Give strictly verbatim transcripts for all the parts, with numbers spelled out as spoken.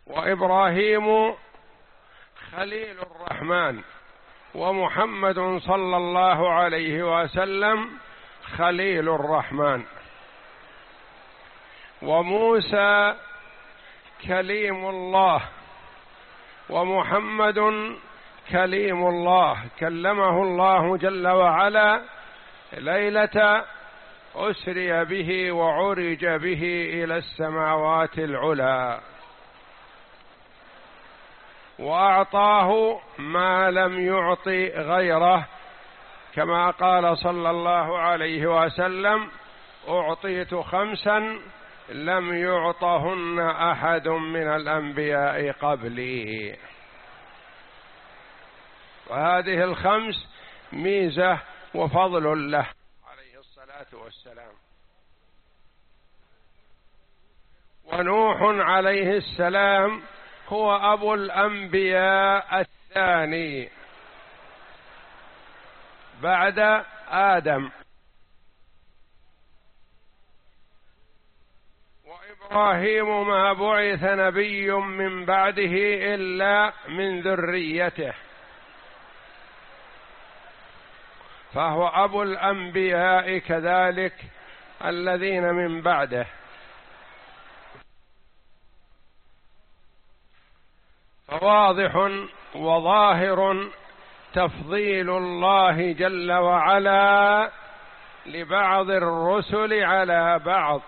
وإبراهيم خليل الرحمن، ومحمد صلى الله عليه وسلم خليل الرحمن، وموسى كليم الله، ومحمد كليم الله كلمه الله جل وعلا ليلة أسري به وعرج به إلى السماوات العلى، وأعطاه ما لم يعط غيره، كما قال صلى الله عليه وسلم: أعطيت خمسا لم يعطهن أحد من الأنبياء قبلي. وهذه الخمس ميزة وفضل له عليه الصلاة والسلام. ونوح عليه السلام هو أبو الأنبياء الثاني بعد آدم، وإبراهيم ما بعث نبي من بعده إلا من ذريته، فهو أبو الأنبياء كذلك الذين من بعده. فواضح وظاهر تفضيل الله جل وعلا لبعض الرسل على بعض.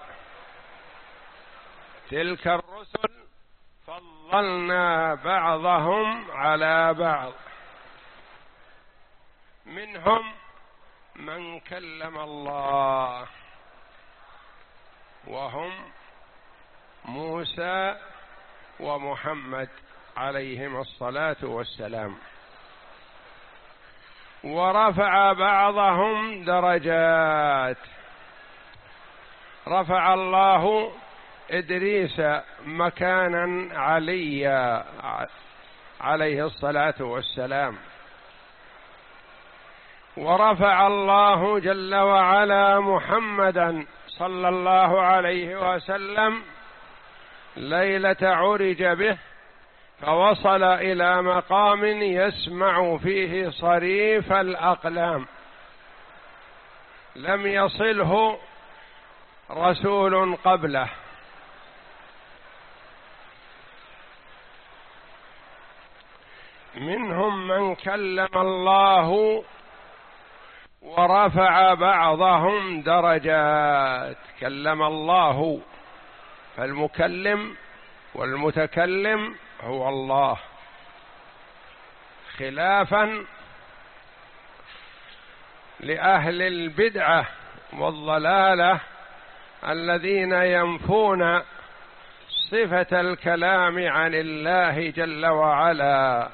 تلك الرسل فضلنا بعضهم على بعض، منهم من كلم الله، وهم موسى ومحمد عليهم الصلاة والسلام. ورفع بعضهم درجات، رفع الله إدريس مكانا عليا عليه الصلاة والسلام، ورفع الله جل وعلا محمدا صلى الله عليه وسلم ليلة عرج به، فوصل إلى مقام يسمع فيه صريف الأقلام، لم يصله رسول قبله. منهم من كلم الله ورفع بعضهم درجات. كلم الله، فالمكلم والمتكلم هو الله، خلافا لأهل البدعة والضلالة الذين ينفون صفة الكلام عن الله جل وعلا،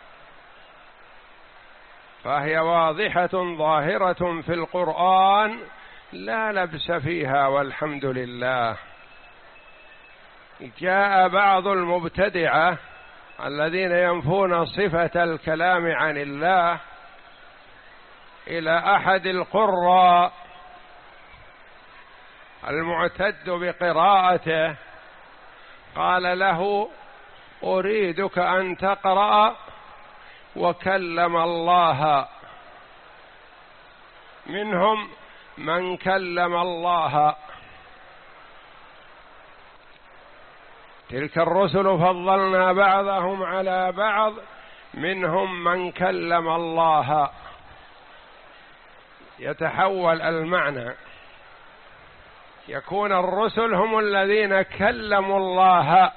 فهي واضحة ظاهرة في القرآن لا لبس فيها، والحمد لله. جاء بعض المبتدعة الذين ينفون صفة الكلام عن الله إلى أحد القراء المعتد بقراءته، قال له: أريدك أن تقرأ وكلم الله. منهم من كلم الله. تلك الرسل فضلنا بعضهم على بعض، منهم من كلم الله. يتحول المعنى، يكون الرسل هم الذين كلموا الله،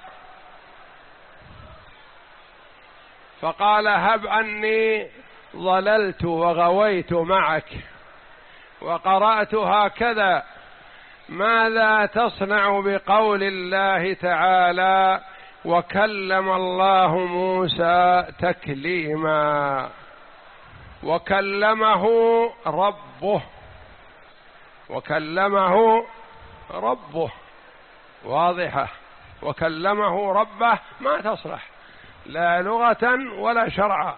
فقال: هب أني ضللت وغويت معك وقرأت هكذا، ماذا تصنع بقول الله تعالى: وكلم الله موسى تكليما؟ وكلمه ربه، وكلمه ربه واضحة، وكلمه ربه ما تصلح لا لغة ولا شرعا.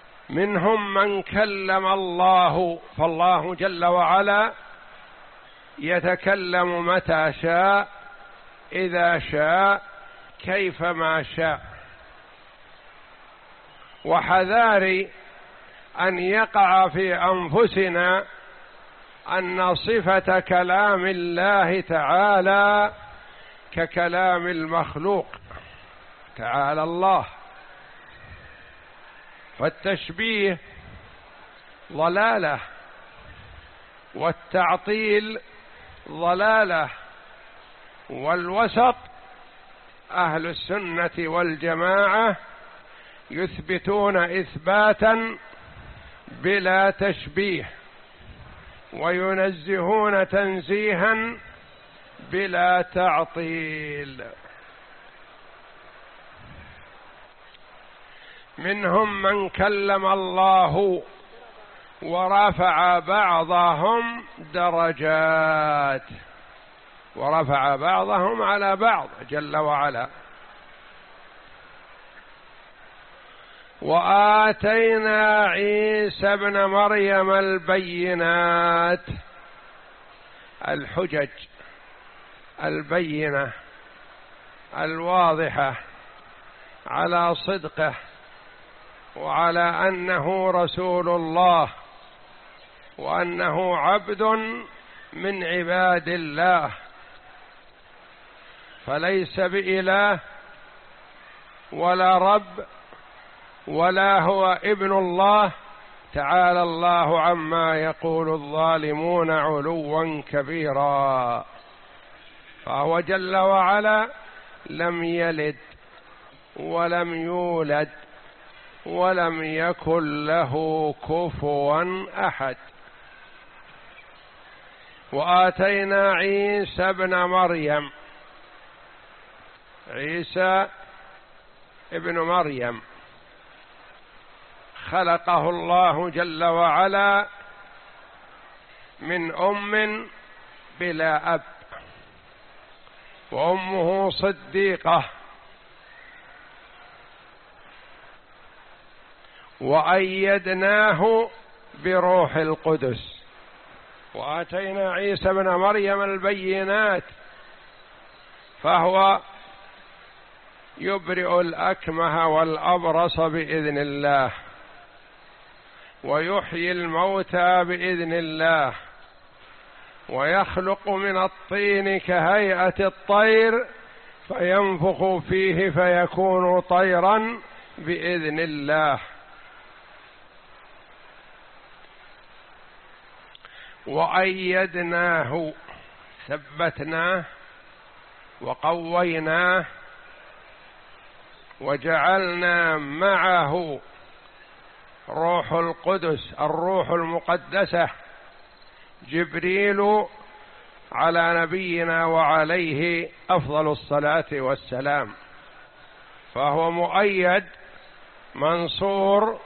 منهم من كلم الله، فالله جل وعلا يتكلم متى شاء إذا شاء كيفما شاء. وحذار أن يقع في أنفسنا أن صفة كلام الله تعالى ككلام المخلوق تعالى الله. فالتشبيه ضلالة، والتعطيل ضلالة، والوسط أهل السنة والجماعة يثبتون إثباتا بلا تشبيه، وينزهون تنزيها بلا تعطيل. منهم من كلم الله ورفع بعضهم درجات، ورفع بعضهم على بعض جل وعلا. وآتينا عيسى ابن مريم البينات، الحجج البينة الواضحة على صدقه وعلى أنه رسول الله وأنه عبد من عباد الله، فليس بإله ولا رب ولا هو ابن الله، تعالى الله عما يقول الظالمون علوا كبيرا. فهو جل وعلا لم يلد ولم يولد ولم يكن له كفوا أحد. وآتينا عيسى ابن مريم، عيسى ابن مريم خلقه الله جل وعلا من أم بلا أب، وأمه صديقة، وأيدناه بروح القدس. وآتينا عيسى ابن مريم البينات، فهو يبرئ الأكمه والأبرص بإذن الله، ويحيي الموتى بإذن الله، ويخلق من الطين كهيئة الطير فينفخ فيه فيكون طيرا بإذن الله. وأيدناه، ثبتناه وقويناه وجعلنا معه روح القدس، الروح المقدسة جبريل، على نبينا وعليه أفضل الصلاة والسلام. فهو مؤيد منصور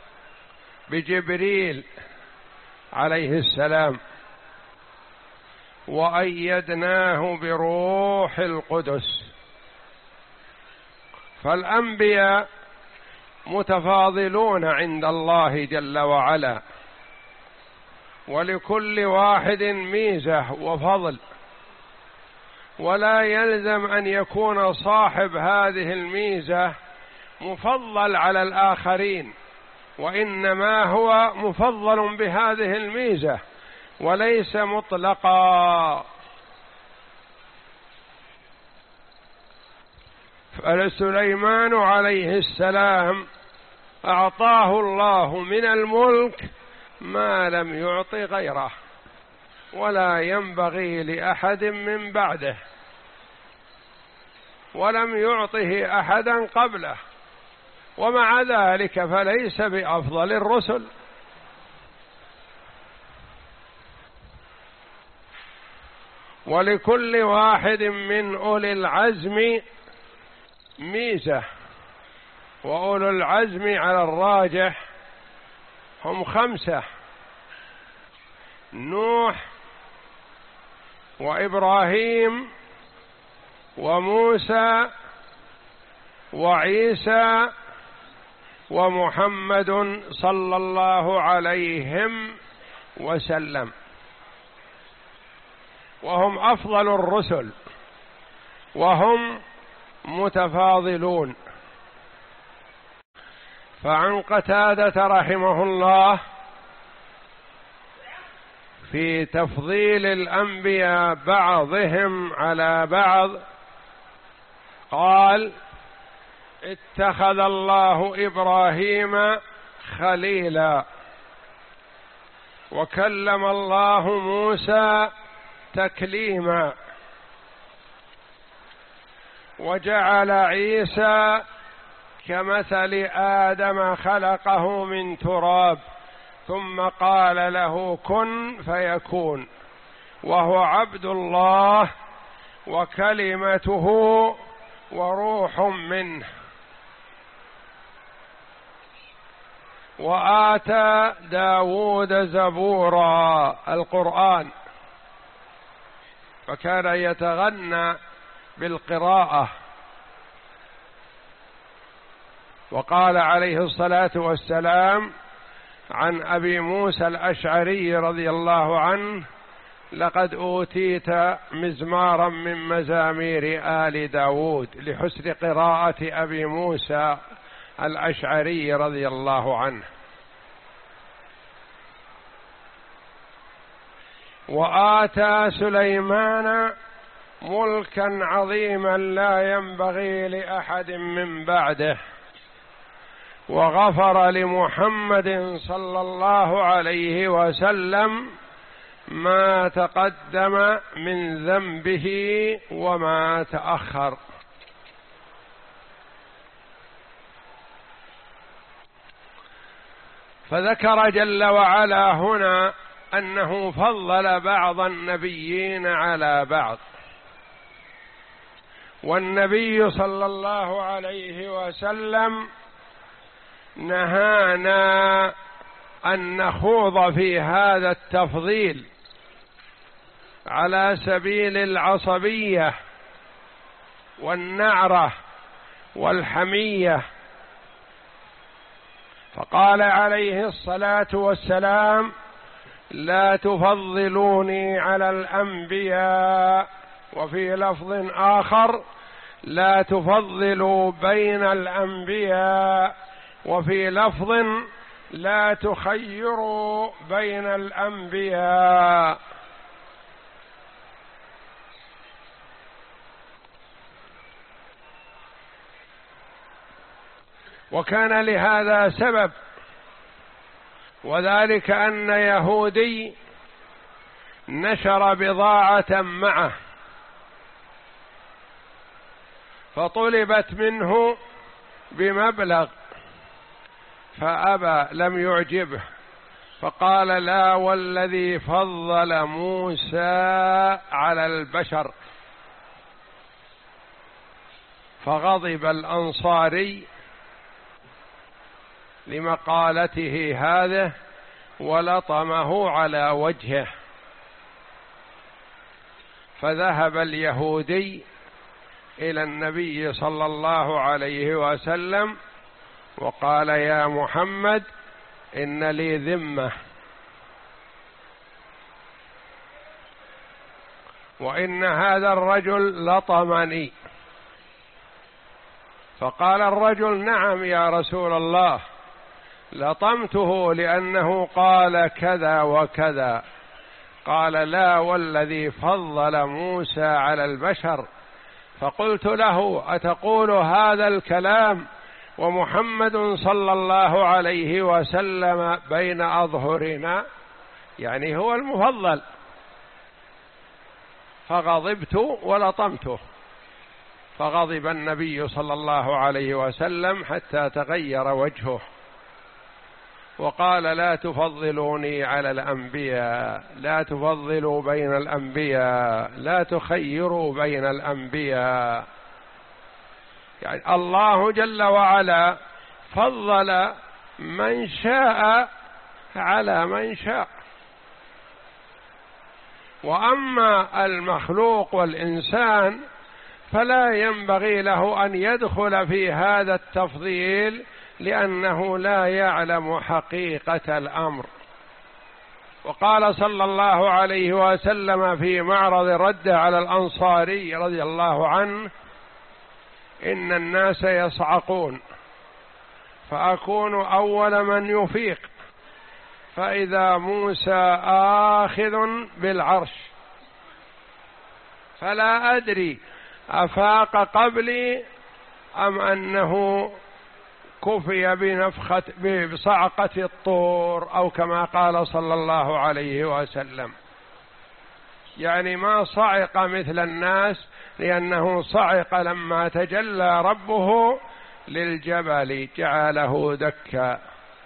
بجبريل عليه السلام، وأيدناه بروح القدس. فالأنبياء متفاضلون عند الله جل وعلا، ولكل واحد ميزة وفضل، ولا يلزم أن يكون صاحب هذه الميزة مفضل على الآخرين، وإنما هو مفضل بهذه الميزة وليس مطلقا. فسليمان عليه السلام أعطاه الله من الملك ما لم يعط غيره، ولا ينبغي لأحد من بعده، ولم يعطه أحدا قبله، ومع ذلك فليس بأفضل الرسل. ولكل واحد من أولي العزم ميزة، وأولو العزم على الراجح هم خمسة: نوح وإبراهيم وموسى وعيسى ومحمد صلى الله عليهم وسلم. وهم أفضل الرسل وهم متفاضلون. فعن قتادة رحمه الله في تفضيل الأنبياء بعضهم على بعض قال: اتخذ الله إبراهيم خليلا، وكلم الله موسى تكليما، وجعل عيسى كمثل آدم خلقه من تراب ثم قال له كن فيكون، وهو عبد الله وكلمته وروح منه. وآتى داود زبورا القرآن، فكان يتغنى بالقراءة. وقال عليه الصلاة والسلام عن أبي موسى الأشعري رضي الله عنه: لقد أوتيت مزمارا من مزامير آل داود، لحسن قراءة أبي موسى الأشعري رضي الله عنه. وآتى سليمان ملكا عظيما لا ينبغي لأحد من بعده، وغفر لمحمد صلى الله عليه وسلم ما تقدم من ذنبه وما تأخر. فذكر جل وعلا هنا أنه فضل بعض النبيين على بعض، والنبي صلى الله عليه وسلم نهانا أن نخوض في هذا التفضيل على سبيل العصبية والنعرة والحمية، فقال عليه الصلاة والسلام: لا تفضلوني على الأنبياء، وفي لفظ آخر: لا تفضلوا بين الأنبياء، وفي لفظ: لا تخيروا بين الأنبياء. وكان لهذا سبب، وذلك أن يهودي نشر بضاعة معه فطلبت منه بمبلغ فأبى، لم يعجبه، فقال: لا والذي فضل موسى على البشر. فغضب الأنصاري لمقالته هذه ولطمه على وجهه، فذهب اليهودي إلى النبي صلى الله عليه وسلم وقال: يا محمد، إن لي ذمة، وإن هذا الرجل لطمني. فقال الرجل: نعم يا رسول الله، لطمته لأنه قال كذا وكذا. قال: لا والذي فضل موسى على البشر. فقلت له: أتقول هذا الكلام ومحمد صلى الله عليه وسلم بين أظهرنا؟ يعني هو المفضل. فغضبت ولطمته، فغضب النبي صلى الله عليه وسلم حتى تغير وجهه وقال: لا تفضلوني على الأنبياء، لا تفضلوا بين الأنبياء، لا تخيروا بين الأنبياء. يعني الله جل وعلا فضل من شاء على من شاء، وأما المخلوق والإنسان فلا ينبغي له أن يدخل في هذا التفضيل، لأنه لا يعلم حقيقة الأمر. وقال صلى الله عليه وسلم في معرض رده على الأنصاري رضي الله عنه: إن الناس يصعقون فأكون أول من يفيق، فإذا موسى آخذ بالعرش، فلا أدري أفاق قبلي أم أنه كفي بنفخة بصعقة الطور، أو كما قال صلى الله عليه وسلم. يعني ما صعق مثل الناس، لأنه صعق لما تجلى ربه للجبل جعله دكا،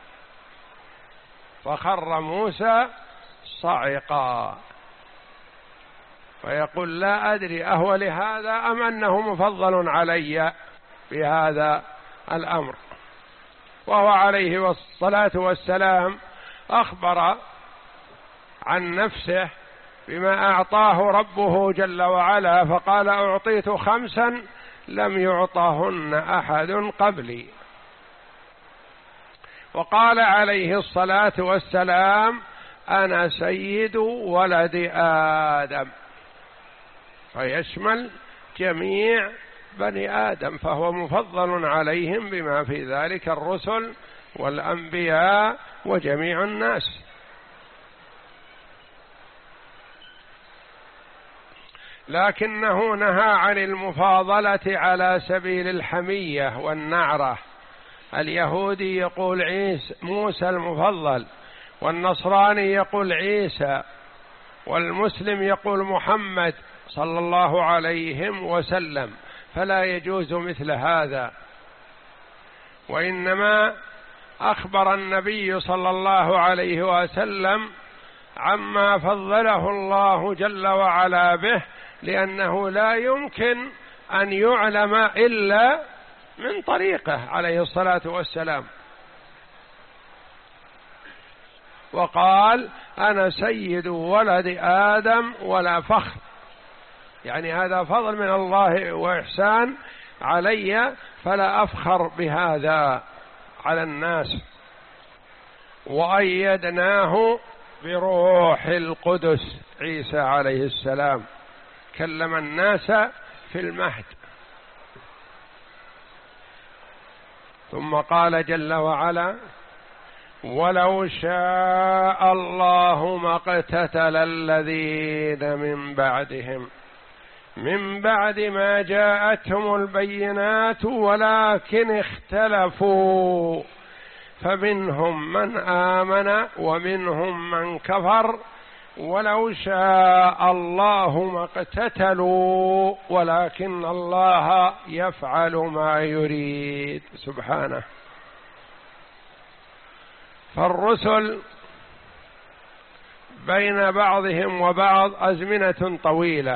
فخر موسى صعقا، فيقول: لا أدري أهو لهذا أم أنه مفضل علي بهذا الأمر. وهو عليه الصلاة والسلام أخبر عن نفسه بما أعطاه ربه جل وعلا، فقال: أعطيت خمسا لم يعطهن أحد قبلي. وقال عليه الصلاة والسلام: أنا سيد ولد آدم، فيشمل جميع بني آدم، فهو مفضل عليهم بما في ذلك الرسل والأنبياء وجميع الناس. لكنه نهى عن المفاضلة على سبيل الحمية والنعرة. اليهودي يقول عيسى موسى المفضل، والنصراني يقول عيسى، والمسلم يقول محمد صلى الله عليه وسلم، فلا يجوز مثل هذا. وإنما أخبر النبي صلى الله عليه وسلم عما فضله الله جل وعلا به، لأنه لا يمكن أن يعلم إلا من طريقه عليه الصلاة والسلام. وقال: أنا سيد ولد آدم ولا فخر، يعني هذا فضل من الله وإحسان علي، فلا أفخر بهذا على الناس. وأيدناه بروح القدس، عيسى عليه السلام كلم الناس في المهد. ثم قال جل وعلا: ولو شاء الله ما اقتتل الذين من بعدهم من بعد ما جاءتهم البينات ولكن اختلفوا فمنهم من آمن ومنهم من كفر ولو شاء الله ما اقتتلوا ولكن الله يفعل ما يريد سبحانه. فالرسل بين بعضهم وبعض أزمنة طويلة،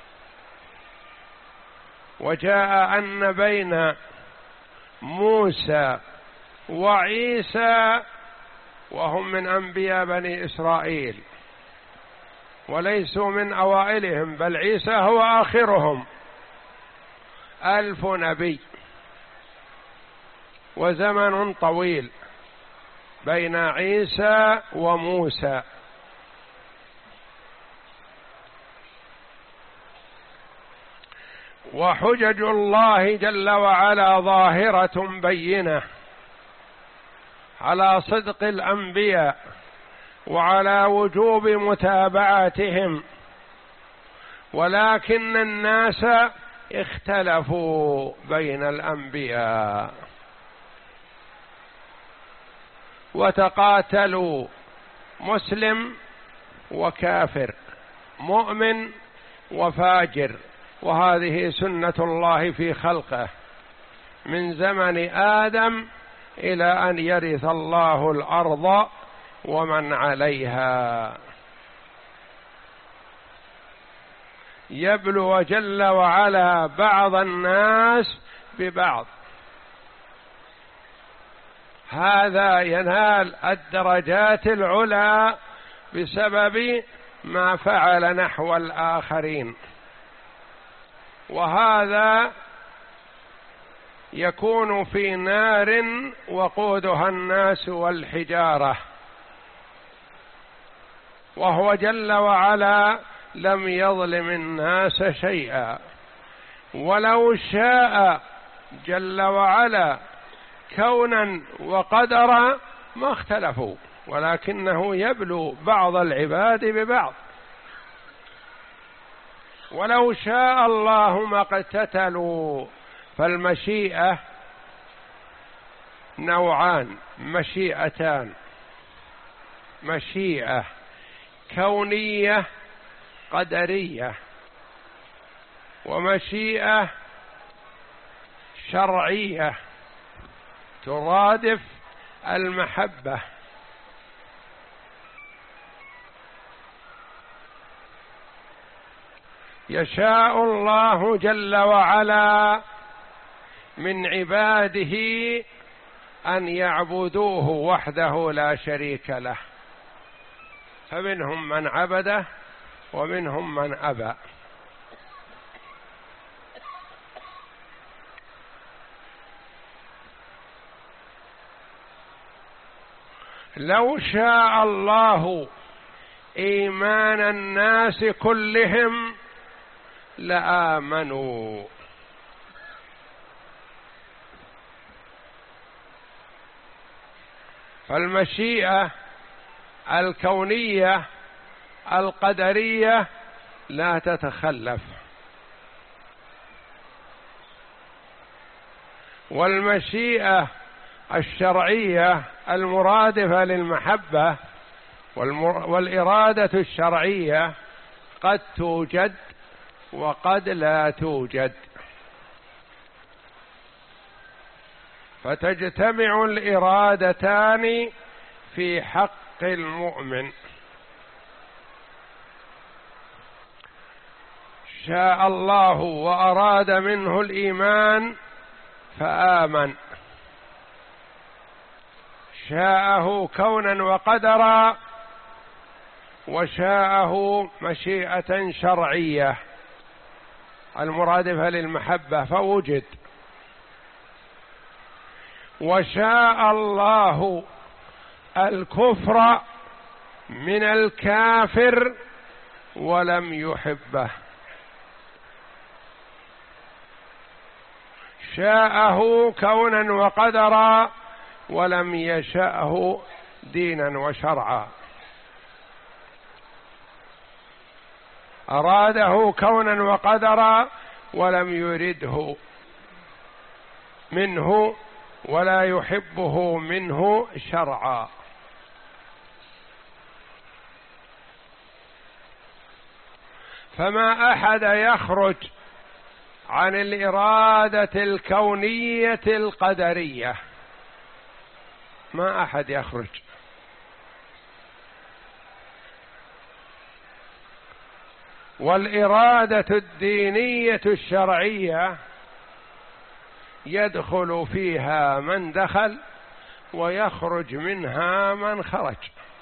وجاء أن بين موسى وعيسى وهم من أنبياء بني إسرائيل وليسوا من أوائلهم، بل عيسى هو آخرهم، ألف نبي، وزمن طويل بين عيسى وموسى. وحجج الله جل وعلا ظاهرة بينة على صدق الأنبياء وعلى وجوب متابعتهم، ولكن الناس اختلفوا بين الأنبياء وتقاتلوا، مسلم وكافر، مؤمن وفاجر، وهذه سنة الله في خلقه من زمن آدم إلى أن يرث الله الأرض ومن عليها. يبلو جل وعلا بعض الناس ببعض، هذا ينال الدرجات العلى بسبب ما فعل نحو الآخرين، وهذا يكون في نار وقودها الناس والحجارة، وهو جل وعلا لم يظلم الناس شيئا، ولو شاء جل وعلا كونا وقدرا ما اختلفوا، ولكنه يبلو بعض العباد ببعض. ولو شاء الله ما اقتتلوا. فالمشيئة نوعان، مشيئتان: مشيئة كونية قدرية، ومشيئة شرعية ترادف المحبة. يشاء الله جل وعلا من عباده أن يعبدوه وحده لا شريك له، فمنهم من عبده ومنهم من أبى. لو شاء الله إيمان الناس كلهم لآمنوا، فالمشيئة الكونية القدرية لا تتخلف، والمشيئة الشرعية المرادفة للمحبة والإرادة الشرعية قد توجد وقد لا توجد، فتجتمع الإرادتان في حق المؤمن. شاء الله وأراد منه الإيمان فآمن، شاءه كونا وقدرا، وشاءه مشيئة شرعية المرادفة للمحبة فوجد. وشاء الله الكفر من الكافر ولم يحبه، شاءه كونا وقدرا ولم يشأه دينا وشرعا، أراده كونا وقدرا ولم يرده منه ولا يحبه منه شرعا. فما أحد يخرج عن الإرادة الكونية القدرية، ما أحد يخرج. والإرادة الدينية الشرعية يدخل فيها من دخل ويخرج منها من خرج.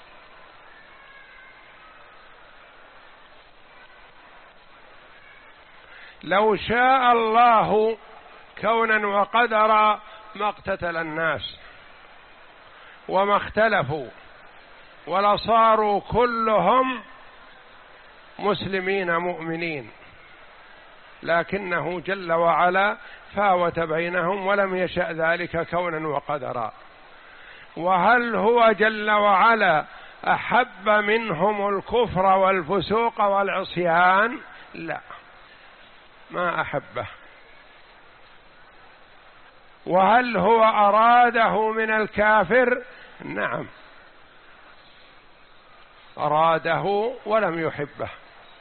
لو شاء الله كونا وقدرا ما اقتتل الناس وما اختلفوا ولصاروا كلهم مسلمين مؤمنين، لكنه جل وعلا فاوت بينهم ولم يشأ ذلك كونا وقدرا. وهل هو جل وعلا أحب منهم الكفر والفسوق والعصيان؟ لا، ما أحبه. وهل هو أراده من الكافر؟ نعم، أراده ولم يحبه،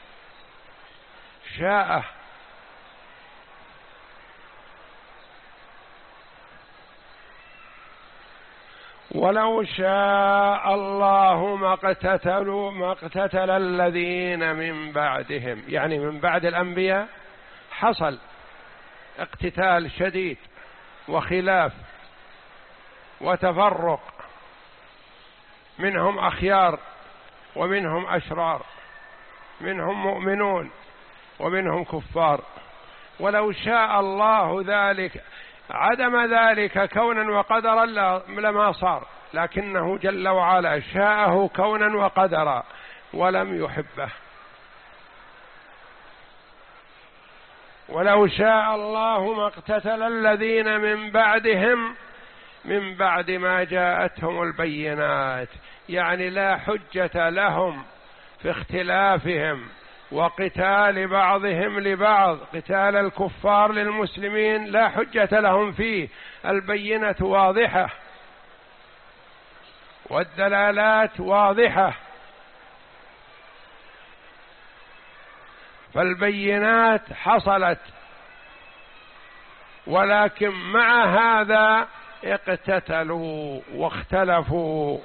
شاءه. ولو شاء الله ما اقتتلوا ما اقتتل الذين من بعدهم، يعني من بعد الأنبياء حصل اقتتال شديد وخلاف وتفرق، منهم أخيار ومنهم أشرار، منهم مؤمنون ومنهم كفار. ولو شاء الله ذلك عدم ذلك كونا وقدرا لما صار، لكنه جل وعلا شاءه كونا وقدرا ولم يحبه. ولو شاء الله ما اقتتل الذين من بعدهم من بعد ما جاءتهم البينات، يعني لا حجة لهم في اختلافهم وقتال بعضهم لبعض، قتال الكفار للمسلمين لا حجة لهم فيه، البينة واضحة والدلالات واضحة، فالبينات حصلت، ولكن مع هذا اقتتلوا واختلفوا.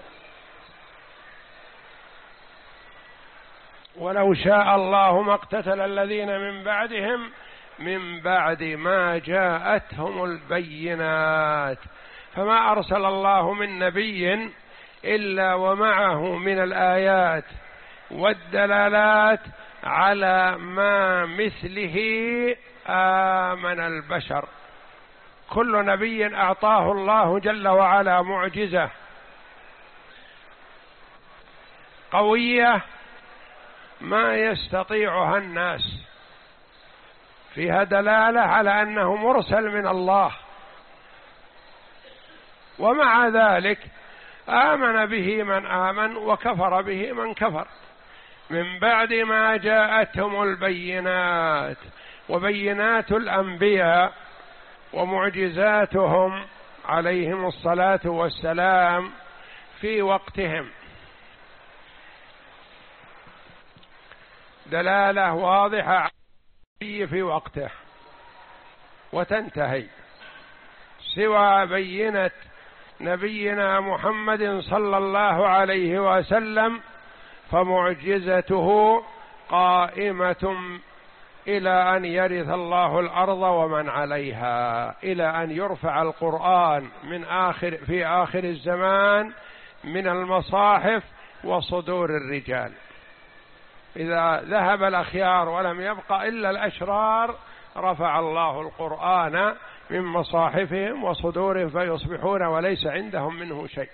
ولو شاء الله ما اقتتل الذين من بعدهم من بعد ما جاءتهم البينات، فما أرسل الله من نبي إلا ومعه من الآيات والدلالات على ما مثله آمن البشر. كل نبي أعطاه الله جل وعلا معجزة قوية ما يستطيعها الناس، فيها دلالة على أنه مرسل من الله، ومع ذلك آمن به من آمن وكفر به من كفر من بعد ما جاءتهم البينات. وبينات الأنبياء ومعجزاتهم عليهم الصلاة والسلام في وقتهم دلالة واضحة في وقته وتنتهي، سوى بينة نبينا محمد صلى الله عليه وسلم فمعجزته قائمة إلى أن يرث الله الأرض ومن عليها، إلى أن يرفع القرآن من آخر في آخر الزمان من المصاحف وصدور الرجال. إذا ذهب الأخيار ولم يبق إلا الأشرار رفع الله القرآن من مصاحفهم وصدورهم فيصبحون وليس عندهم منه شيء.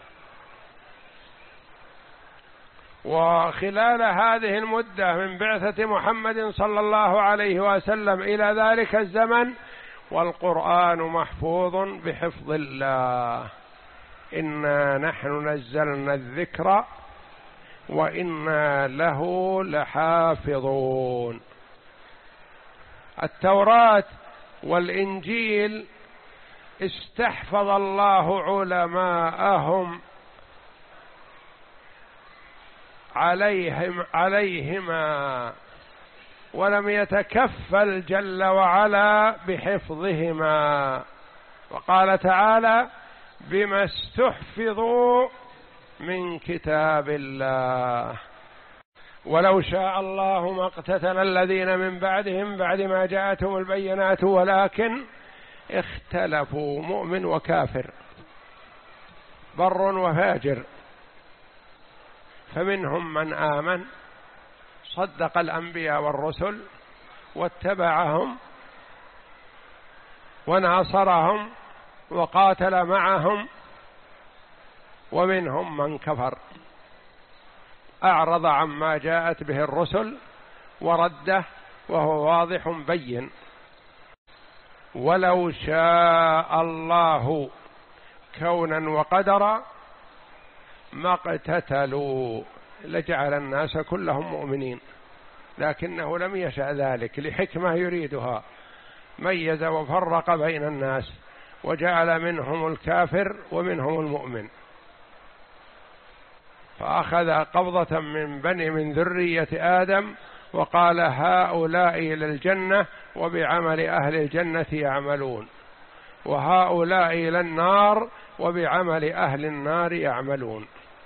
وخلال هذه المدة من بعثة محمد صلى الله عليه وسلم إلى ذلك الزمن والقرآن محفوظ بحفظ الله، إنا نحن نزلنا الذكر وإنا له لحافظون. التوراة والإنجيل استحفظ الله علماءهم عليهم عليهما ولم يتكفل جل وعلا بحفظهما، وقال تعالى بما استحفظوا من كتاب الله. ولو شاء الله ما اقتتل الذين من بعدهم بعد ما جاءتهم البينات ولكن اختلفوا، مؤمن وكافر، بر وفاجر، فمنهم من آمن صدق الأنبياء والرسل واتبعهم وناصرهم وقاتل معهم، ومنهم من كفر أعرض عما جاءت به الرسل ورده وهو واضح بين. ولو شاء الله كونا وقدرا ما اقتتلوا لجعل الناس كلهم مؤمنين، لكنه لم يشأ ذلك لحكمة يريدها، ميز وفرق بين الناس وجعل منهم الكافر ومنهم المؤمن، فأخذ قبضة من بني من ذرية آدم وقال هؤلاء إلى الجنة وبعمل أهل الجنة يعملون، وهؤلاء إلى النار وبعمل أهل النار يعملون.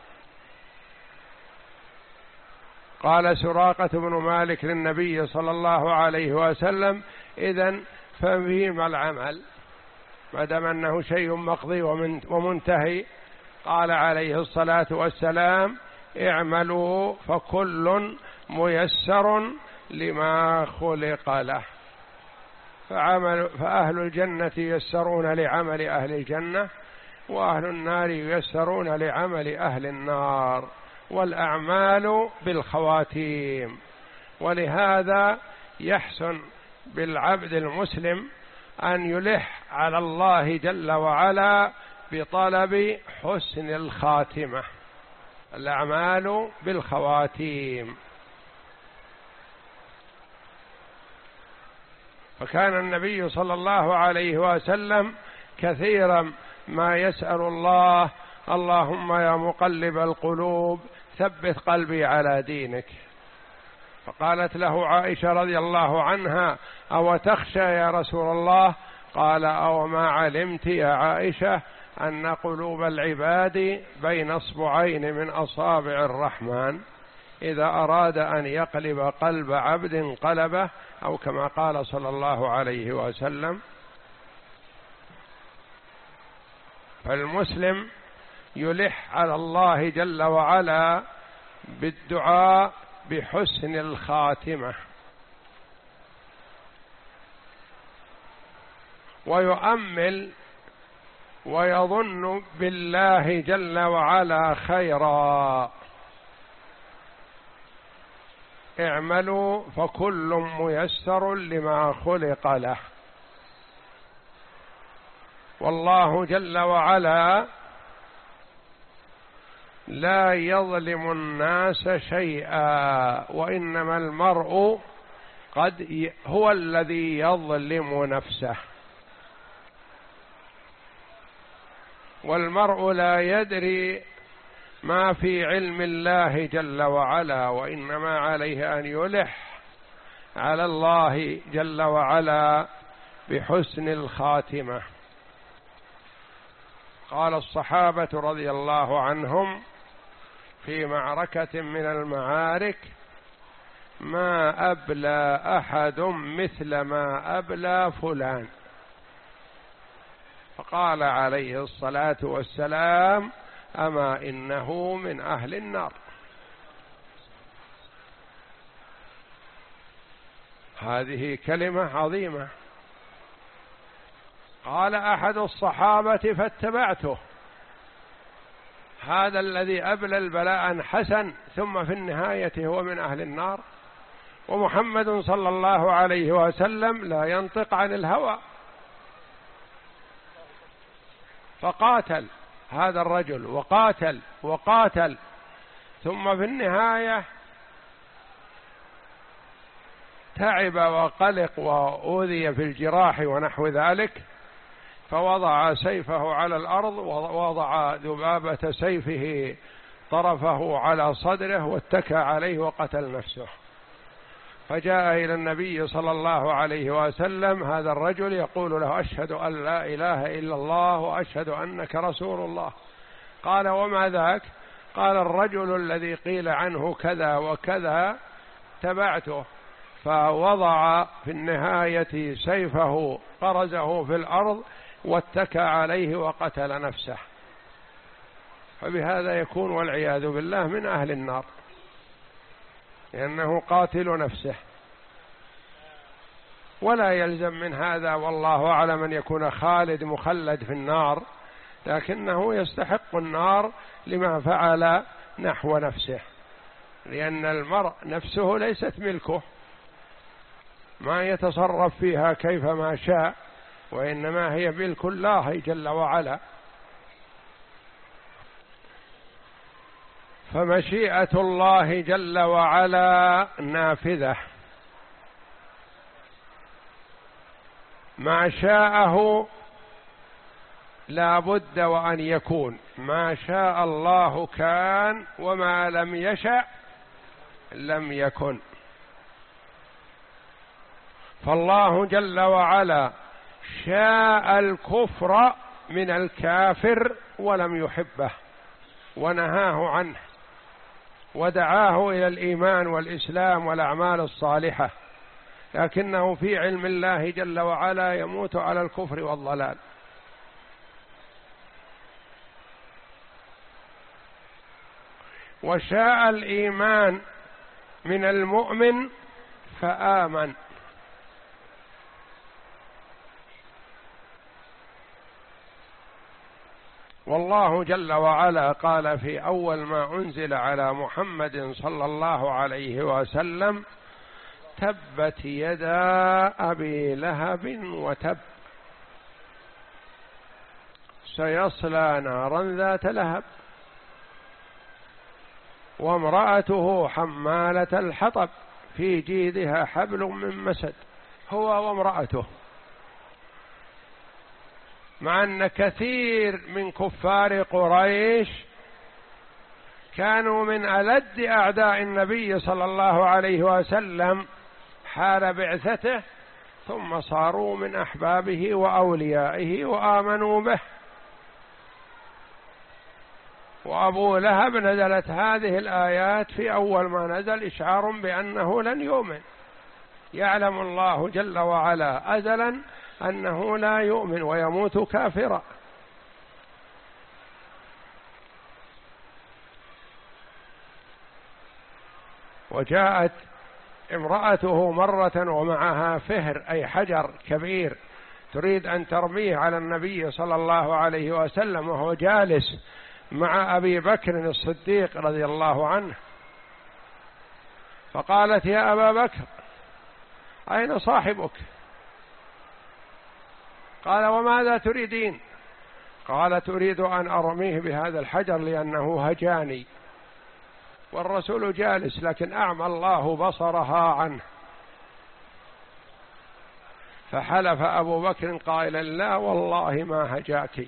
قال سراقة بن مالك للنبي صلى الله عليه وسلم إذن ففيما العمل ما دام أنه شيء مقضي ومنتهي؟ قال عليه الصلاة والسلام اعملوا فكل ميسر لما خلق له، فعمل فأهل الجنة ييسرون لعمل أهل الجنة، وأهل النار ييسرون لعمل أهل النار، والأعمال بالخواتيم. ولهذا يحسن بالعبد المسلم أن يلح على الله جل وعلا بطلب حسن الخاتمة، الأعمال بالخواتيم. فكان النبي صلى الله عليه وسلم كثيرا ما يسأل الله: اللهم يا مقلب القلوب ثبت قلبي على دينك. فقالت له عائشة رضي الله عنها: أو تخشى يا رسول الله؟ قال: أو ما علمت يا عائشة أن قلوب العباد بين أصبعين من أصابع الرحمن، إذا أراد أن يقلب قلب عبد قلبه، أو كما قال صلى الله عليه وسلم. فالمسلم يلح على الله جل وعلا بالدعاء بحسن الخاتمة، ويؤمل ويظن بالله جل وعلا خيرا. اعملوا فكل ميسر لما خلق له. والله جل وعلا لا يظلم الناس شيئا، وإنما المرء قد هو الذي يظلم نفسه، والمرء لا يدري ما في علم الله جل وعلا، وإنما عليه أن يلح على الله جل وعلا بحسن الخاتمة. قال الصحابة رضي الله عنهم في معركة من المعارك: ما أبلى أحد مثل ما أبلى فلان. فقال عليه الصلاة والسلام: أما إنه من أهل النار. هذه كلمة عظيمة. قال أحد الصحابة: فاتبعته، هذا الذي أبلى البلاء حسن ثم في النهاية هو من أهل النار. ومحمد صلى الله عليه وسلم لا ينطق عن الهوى. فقاتل هذا الرجل وقاتل وقاتل، ثم في النهاية تعب وقلق وأوذي في الجراح ونحو ذلك، فوضع سيفه على الأرض ووضع ذبابة سيفه طرفه على صدره واتكى عليه وقتل نفسه. فجاء إلى النبي صلى الله عليه وسلم هذا الرجل يقول له: أشهد أن لا إله إلا الله وأشهد أنك رسول الله. قال: وما ذاك؟ قال: الرجل الذي قيل عنه كذا وكذا تبعته. فوضع في النهاية سيفه قرزه في الأرض واتكى عليه وقتل نفسه. فبهذا يكون والعياذ بالله من أهل النار، لأنه قاتل نفسه. ولا يلزم من هذا والله أعلم أن يكون خالد مخلد في النار، لكنه يستحق النار لما فعل نحو نفسه، لأن المرء نفسه ليست ملكه، ما يتصرف فيها كيفما شاء، وإنما هي ملك الله جل وعلا. فمشيئة الله جل وعلا نافذة، ما شاءه لا بد وأن يكون، ما شاء الله كان وما لم يشأ لم يكن. فالله جل وعلا شاء الكفر من الكافر ولم يحبه ونهاه عنه، ودعاه إلى الإيمان والإسلام والأعمال الصالحة، لكنه في علم الله جل وعلا يموت على الكفر والضلال. وشاء الإيمان من المؤمن فآمن، والله جل وعلا قال في أول ما أنزل على محمد صلى الله عليه وسلم: تبت يدا أبي لهب وتب سيصلى نارا ذات لهب وامرأته حمالة الحطب في جيدها حبل من مسد. هو وامرأته، مع أن كثير من كفار قريش كانوا من ألد أعداء النبي صلى الله عليه وسلم حال بعثته، ثم صاروا من أحبابه وأوليائه وآمنوا به. وأبو لهب نزلت هذه الآيات في أول ما نزل إشعار بأنه لن يؤمن، يعلم الله جل وعلا أزلا أنه لا يؤمن ويموت كافرا. وجاءت امرأته مرة ومعها فهر أي حجر كبير تريد أن ترميه على النبي صلى الله عليه وسلم وهو جالس مع أبي بكر الصديق رضي الله عنه، فقالت: يا أبا بكر أين صاحبك؟ قال: وماذا تريدين؟ قالت: أريد أن أرميه بهذا الحجر لأنه هجاني. والرسول جالس لكن أعمى الله بصرها عنه، فحلف أبو بكر قائلا: لا والله ما هجاك.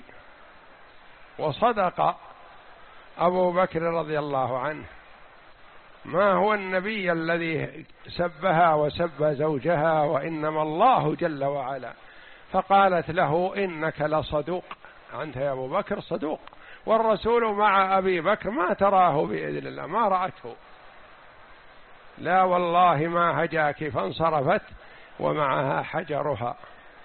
وصدق أبو بكر رضي الله عنه، ما هو النبي الذي سبها وسب زوجها، وإنما الله جل وعلا. فقالت له: إنك لصدوق، أنت يا أبو بكر صدوق. والرسول مع أبي بكر ما تراه بإذن الله، ما رأته. لا والله ما هجاك، فانصرفت ومعها حجرها.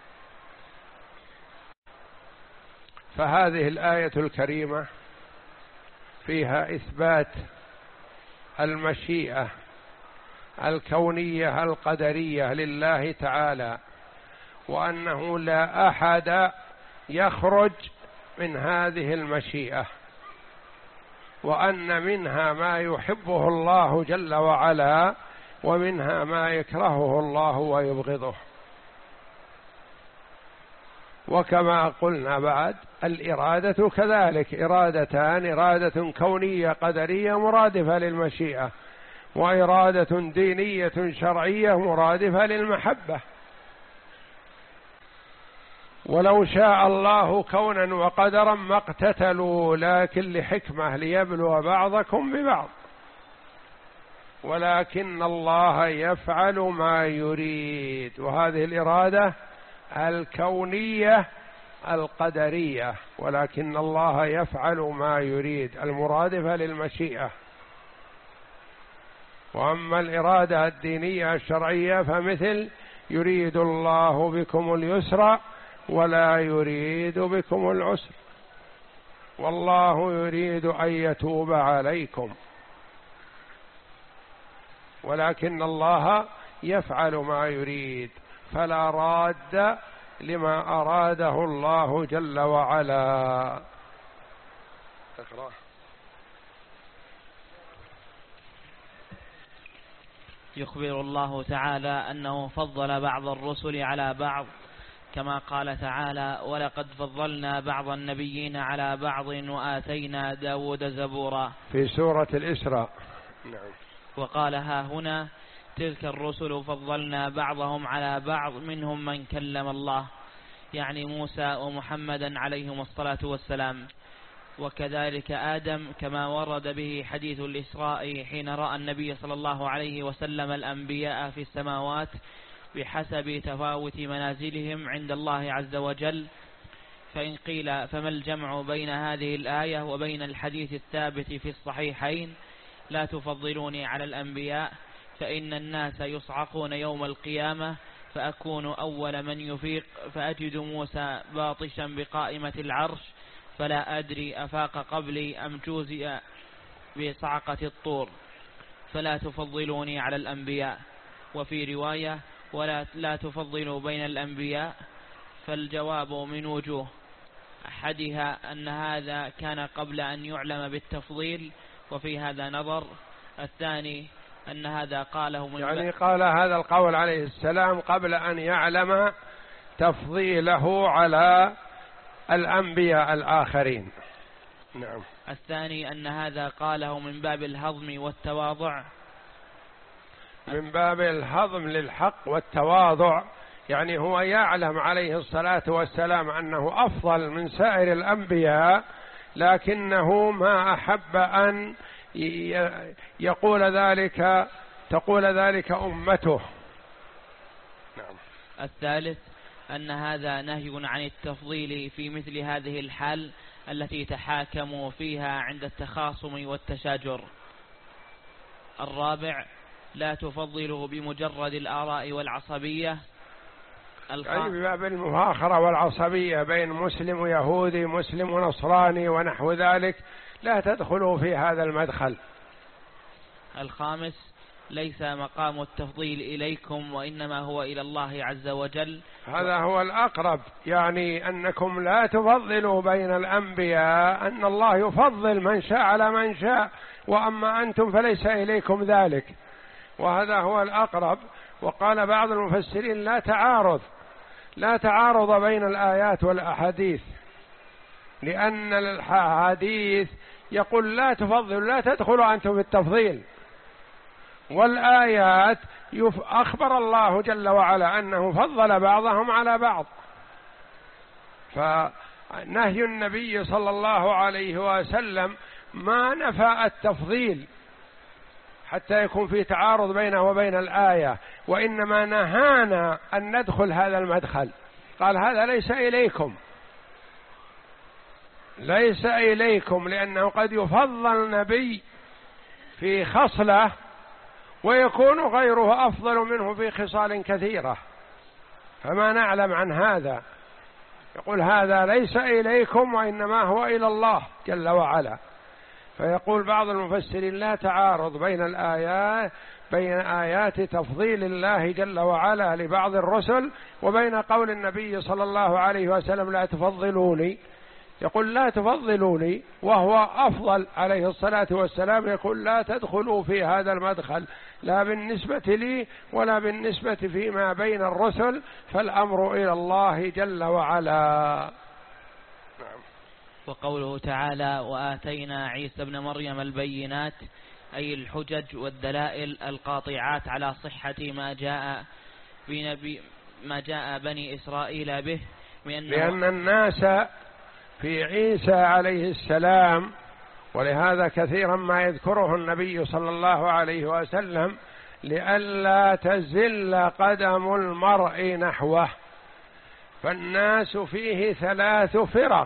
فهذه الآية الكريمة فيها إثبات المشيئة الكونية القدرية لله تعالى، وأنه لا أحد يخرج من هذه المشيئة، وأن منها ما يحبه الله جل وعلا، ومنها ما يكرهه الله ويبغضه. وكما قلنا بعد، الإرادة كذلك إرادتان: إرادة كونية قدرية مرادفة للمشيئة، وإرادة دينية شرعية مرادفة للمحبة. ولو شاء الله كونا وقدرا ما اقتتلوا، لكن لحكمة ليبلو بعضكم ببعض، ولكن الله يفعل ما يريد. وهذه الإرادة الكونية القدرية، ولكن الله يفعل ما يريد المرادفة للمشيئة. وأما الإرادة الدينية الشرعية فمثل: يريد الله بكم اليسر ولا يريد بكم العسر، والله يريد أن يتوب عليكم، ولكن الله يفعل ما يريد، فلا راد لما أراده الله جل وعلا. تقرأ. يخبر الله تعالى أنه فضل بعض الرسل على بعض، كما قال تعالى: ولقد فضلنا بعض النبيين على بعض وآتينا داود زبورا، في سورة الإسراء. نعم. وقال: ها هنا: تلك الرسل فضلنا بعضهم على بعض منهم من كلم الله، يعني موسى ومحمدا عليهم الصلاة والسلام. وكذلك آدم، كما ورد به حديث الإسراء حين رأى النبي صلى الله عليه وسلم الأنبياء في السماوات بحسب تفاوت منازلهم عند الله عز وجل. فإن قيل: فما الجمع بين هذه الآية وبين الحديث الثابت في الصحيحين: لا تفضلوني على الأنبياء، فإن الناس يصعقون يوم القيامة فأكون أول من يفيق، فأجد موسى باطشا بقائمة العرش، فلا أدري أفاق قبلي أم جوزئ بصعقة الطور، فلا تفضلوني على الأنبياء. وفي رواية: ولا لا تفضلوا بين الأنبياء. فالجواب من وجوه: أحدها أن هذا كان قبل أن يعلم بالتفضيل، وفي هذا نظر. الثاني أن هذا قاله من يعني قال هذا القول عليه السلام قبل أن يعلم تفضيله على الأنبياء الآخرين. نعم. الثاني أن هذا قاله من باب الهضم والتواضع، من باب الهضم للحق والتواضع، يعني هو يعلم عليه الصلاة والسلام أنه أفضل من سائر الأنبياء، لكنه ما أحب أن يقول ذلك تقول ذلك أمته. نعم. الثالث أن هذا نهي عن التفضيل في مثل هذه الحال التي تحاكموا فيها عند التخاصم والتشاجر. الرابع لا تفضلوا بمجرد الآراء والعصبية. يعني بباب المفاخرة والعصبية بين مسلم ويهودي، مسلم ونصراني ونحو ذلك، لا تدخلوا في هذا المدخل. الخامس ليس مقام التفضيل إليكم، وإنما هو إلى الله عز وجل. هذا هو الأقرب، يعني أنكم لا تفضلوا بين الأنبياء، أن الله يفضل من شاء على من شاء، وأما أنتم فليس إليكم ذلك، وهذا هو الأقرب. وقال بعض المفسرين لا تعارض لا تعارض بين الآيات والأحاديث، لأن الحديث يقول لا تفضلوا، لا تدخلوا أنتم في التفضيل، والآيات أخبر الله جل وعلا أنه فضل بعضهم على بعض. فنهي النبي صلى الله عليه وسلم ما نفى التفضيل حتى يكون في تعارض بينه وبين الآية، وإنما نهانا أن ندخل هذا المدخل. قال هذا ليس إليكم ليس إليكم لأنه قد يفضل نبي في خصلة ويكون غيره أفضل منه في خصال كثيرة، فما نعلم عن هذا. يقول هذا ليس إليكم وإنما هو إلى الله جل وعلا. فيقول بعض المفسرين لا تعارض بين الآيات بين آيات تفضيل الله جل وعلا لبعض الرسل وبين قول النبي صلى الله عليه وسلم لا تفضلوني. يقول لا تفضلوني وهو أفضل عليه الصلاة والسلام، يقول لا تدخلوا في هذا المدخل لا بالنسبة لي ولا بالنسبة فيما بين الرسل، فالأمر إلى الله جل وعلا. نعم. وقوله تعالى وآتينا عيسى ابن مريم البينات، أي الحجج والدلائل القاطعات على صحة ما جاء بنبي ما جاء بني إسرائيل به، لأن الناس في عيسى عليه السلام، ولهذا كثيرا ما يذكره النبي صلى الله عليه وسلم لئلا تزل قدم المرء نحوه. فالناس فيه ثلاث فرق،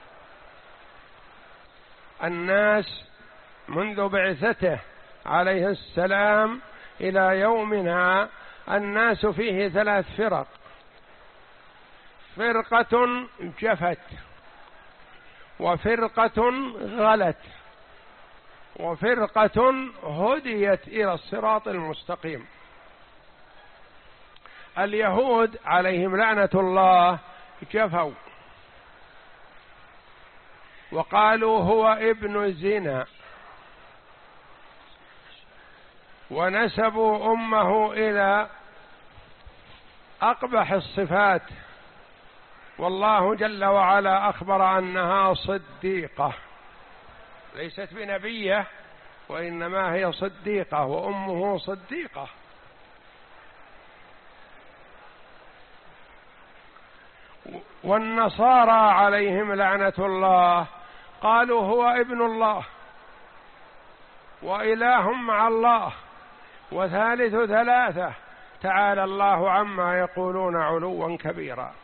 الناس منذ بعثته عليه السلام إلى يومنا الناس فيه ثلاث فرق: فرقة جفت، وفرقة غلت، وفرقة هديت إلى الصراط المستقيم. اليهود عليهم لعنة الله جفوا وقالوا هو ابن الزنا، ونسبوا أمه إلى أقبح الصفات، والله جل وعلا أخبر أنها صديقة ليست بنبية وإنما هي صديقة، وأمه صديقة. والنصارى عليهم لعنة الله قالوا هو ابن الله وإله مع الله وثالث ثلاثة، تعالى الله عما يقولون علوا كبيرا.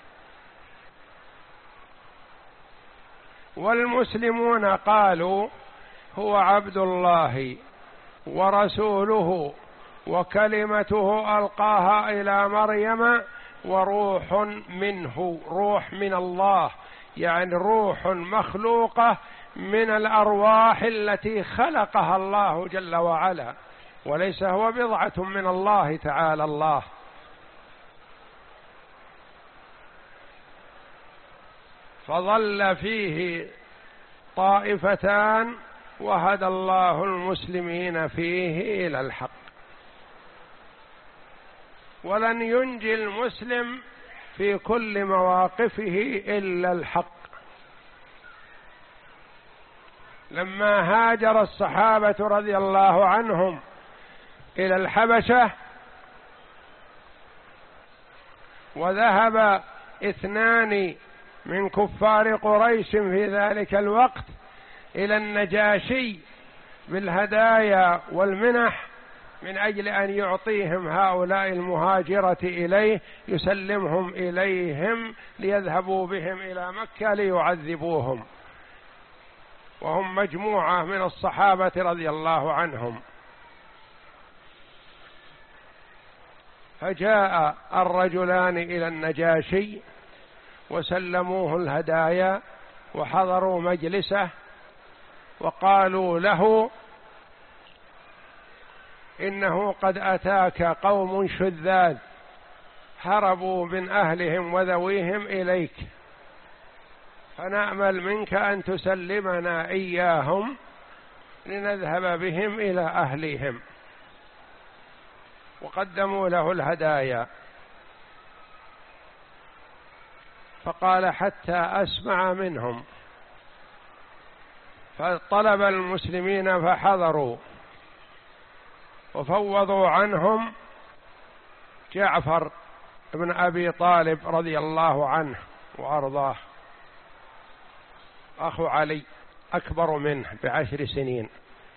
والمسلمون قالوا هو عبد الله ورسوله وكلمته ألقاها إلى مريم وروح منه، روح من الله، يعني روح مخلوقة من الأرواح التي خلقها الله جل وعلا، وليس هو بضعة من الله تعالى الله. فظل فيه طائفتان وهدى الله المسلمين فيه إلى الحق. ولن ينجي المسلم في كل مواقفه إلا الحق. لما هاجر الصحابة رضي الله عنهم إلى الحبشة وذهب اثنان من كفار قريش في ذلك الوقت إلى النجاشي بالهدايا والمنح من أجل أن يعطيهم هؤلاء المهاجرة إليه، يسلمهم إليهم ليذهبوا بهم إلى مكة ليعذبوهم، وهم مجموعة من الصحابة رضي الله عنهم. فجاء الرجلان إلى النجاشي وسلموه الهدايا وحضروا مجلسه، وقالوا له إنه قد أتاك قوم شذاذ هربوا من أهلهم وذويهم إليك، فنأمل منك أن تسلمنا إياهم لنذهب بهم إلى أهلهم. وقدموا له الهدايا، فقال حتى أسمع منهم. فطلب المسلمين فحضروا وفوضوا عنهم جعفر بن أبي طالب رضي الله عنه وأرضاه، أخو علي أكبر منه بعشر سنين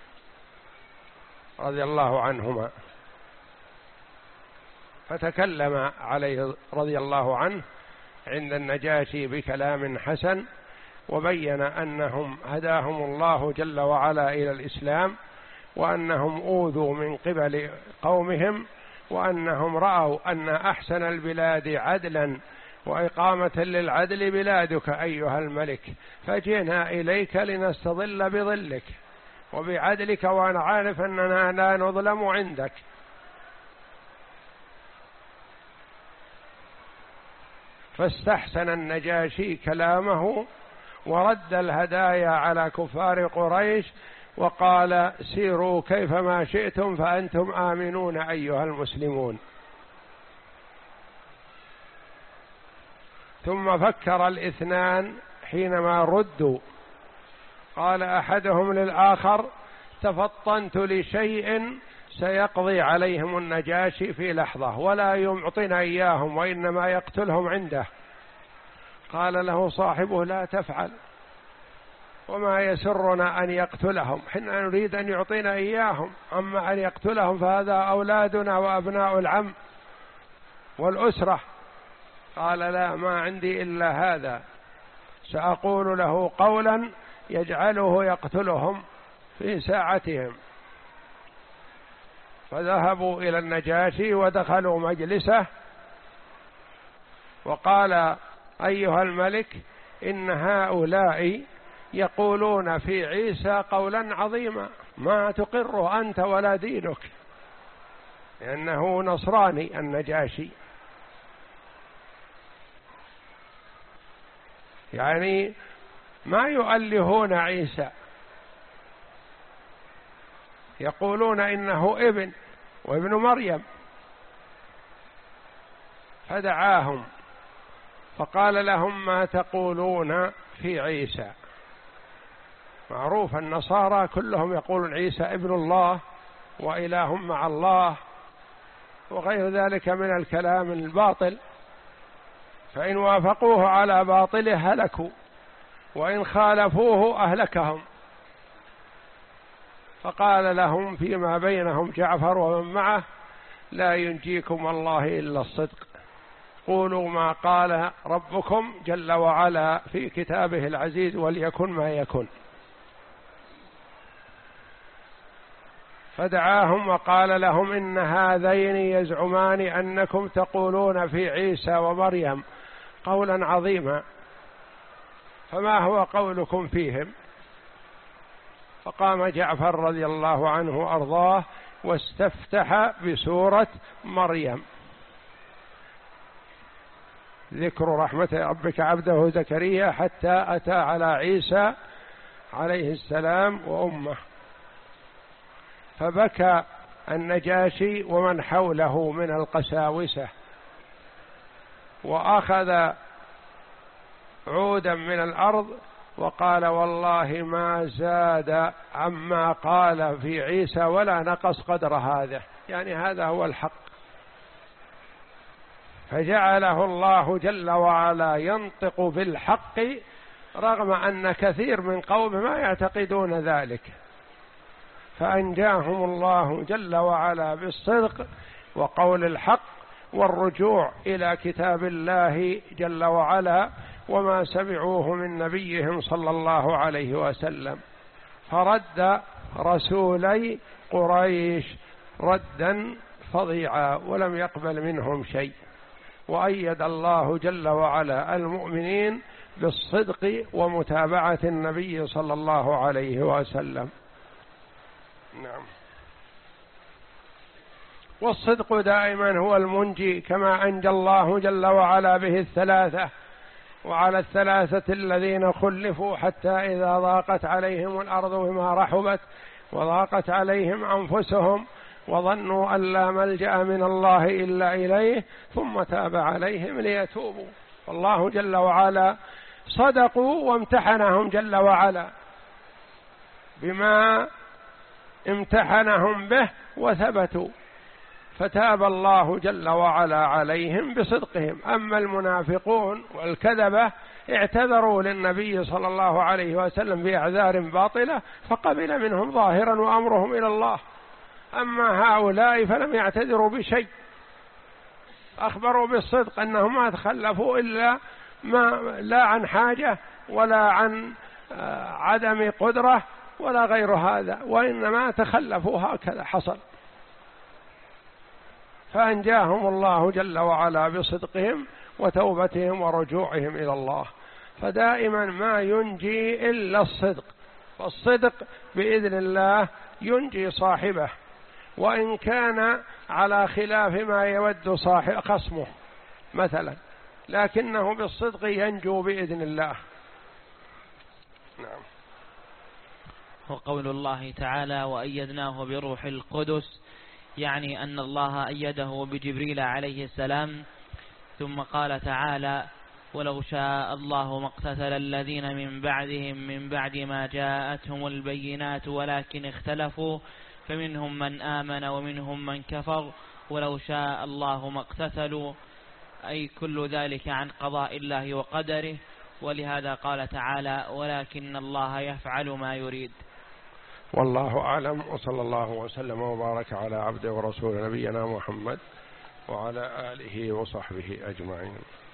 رضي الله عنهما. فتكلم عليه رضي الله عنه عند النجاشي بكلام حسن، وبين أنهم هداهم الله جل وعلا إلى الإسلام، وأنهم أوذوا من قبل قومهم، وأنهم رأوا أن أحسن البلاد عدلا وإقامة للعدل بلادك أيها الملك، فجئنا إليك لنستظل بظلك وبعدلك، وأنا عارف أننا لا نظلم عندك. فاستحسن النجاشي كلامه ورد الهدايا على كفار قريش، وقال سيروا كيفما شئتم فأنتم آمنون أيها المسلمون. ثم فكر الاثنان حينما ردوا، قال أحدهم للآخر تفطنت لشيء سيقضي عليهم النجاشي في لحظة ولا يعطينا إياهم وإنما يقتلهم عنده. قال له صاحبه لا تفعل، وما يسرنا أن يقتلهم، حنا نريد أن يعطينا إياهم، أما أن يقتلهم فهذا أولادنا وأبناء العم والأسرة. قال لا، ما عندي إلا هذا، سأقول له قولا يجعله يقتلهم في ساعتهم. فذهبوا إلى النجاشي ودخلوا مجلسه، وقال أيها الملك إن هؤلاء يقولون في عيسى قولا عظيما ما تقره أنت ولا دينك، لأنه نصراني النجاشي، يعني ما يؤلهون عيسى، يقولون إنه ابن وابن مريم. فدعاهم فقال لهم ما تقولون في عيسى؟ معروف النصارى كلهم يقولون عيسى ابن الله وإله مع الله وغير ذلك من الكلام الباطل، فإن وافقوه على باطله هلكوا وإن خالفوه أهلكهم. فقال لهم فيما بينهم جعفر ومن معه لا ينجيكم الله إلا الصدق، قولوا ما قال ربكم جل وعلا في كتابه العزيز وليكن ما يكن. فدعاهم وقال لهم إن هذين يزعمان أنكم تقولون في عيسى ومريم قولا عظيما، فما هو قولكم فيهم؟ فقام جعفر رضي الله عنه وأرضاه واستفتح بسورة مريم، ذكر رحمة ربك عبده زكريا حتى أتى على عيسى عليه السلام وأمه، فبكى النجاشي ومن حوله من القساوسة، وأخذ عودا من الأرض وقال والله ما زاد عما قال في عيسى ولا نقص قدر هذا، يعني هذا هو الحق. فجعله الله جل وعلا ينطق بالحق رغم أن كثير من قومه ما يعتقدون ذلك، فأنجاهم الله جل وعلا بالصدق وقول الحق والرجوع إلى كتاب الله جل وعلا وما سمعوه من نبيهم صلى الله عليه وسلم، فرد رسولي قريش ردا فظيعا ولم يقبل منهم شيء، وأيد الله جل وعلا المؤمنين بالصدق ومتابعة النبي صلى الله عليه وسلم. نعم. والصدق دائما هو المنجي، كما أنجى الله جل وعلا به الثلاثة، وعلى الثلاثة الذين خلفوا حتى إذا ضاقت عليهم الأرض بما رحبت وضاقت عليهم أنفسهم وظنوا أن لا ملجأ من الله إلا إليه ثم تاب عليهم ليتوبوا. والله جل وعلا صدقوا وامتحنهم جل وعلا بما امتحنهم به وثبتوا، فتاب الله جل وعلا عليهم بصدقهم. أما المنافقون والكذبة اعتذروا للنبي صلى الله عليه وسلم بأعذار باطلة فقبل منهم ظاهرا وأمرهم إلى الله. أما هؤلاء فلم يعتذروا بشيء، أخبروا بالصدق أنهم ما تخلفوا إلا ما لا عن حاجة ولا عن عدم قدرة ولا غير هذا، وإنما تخلفوا هكذا حصل. فأنجاهم الله جل وعلا بصدقهم وتوبتهم ورجوعهم إلى الله. فدائما ما ينجي إلا الصدق، والصدق بإذن الله ينجي صاحبه وإن كان على خلاف ما يود صاحب خصمه مثلا، لكنه بالصدق ينجو بإذن الله. نعم. وقول الله تعالى وأيدناه بروح القدس، يعني أن الله أيده بجبريل عليه السلام. ثم قال تعالى ولو شاء الله ما اقتتل الذين من بعدهم من بعد ما جاءتهم البينات ولكن اختلفوا فمنهم من آمن ومنهم من كفر ولو شاء الله ما اقتتلوا، أي كل ذلك عن قضاء الله وقدره. ولهذا قال تعالى ولكن الله يفعل ما يريد. والله أعلم، وصلى الله وسلم وبارك على عبده ورسول نبينا محمد وعلى آله وصحبه أجمعين.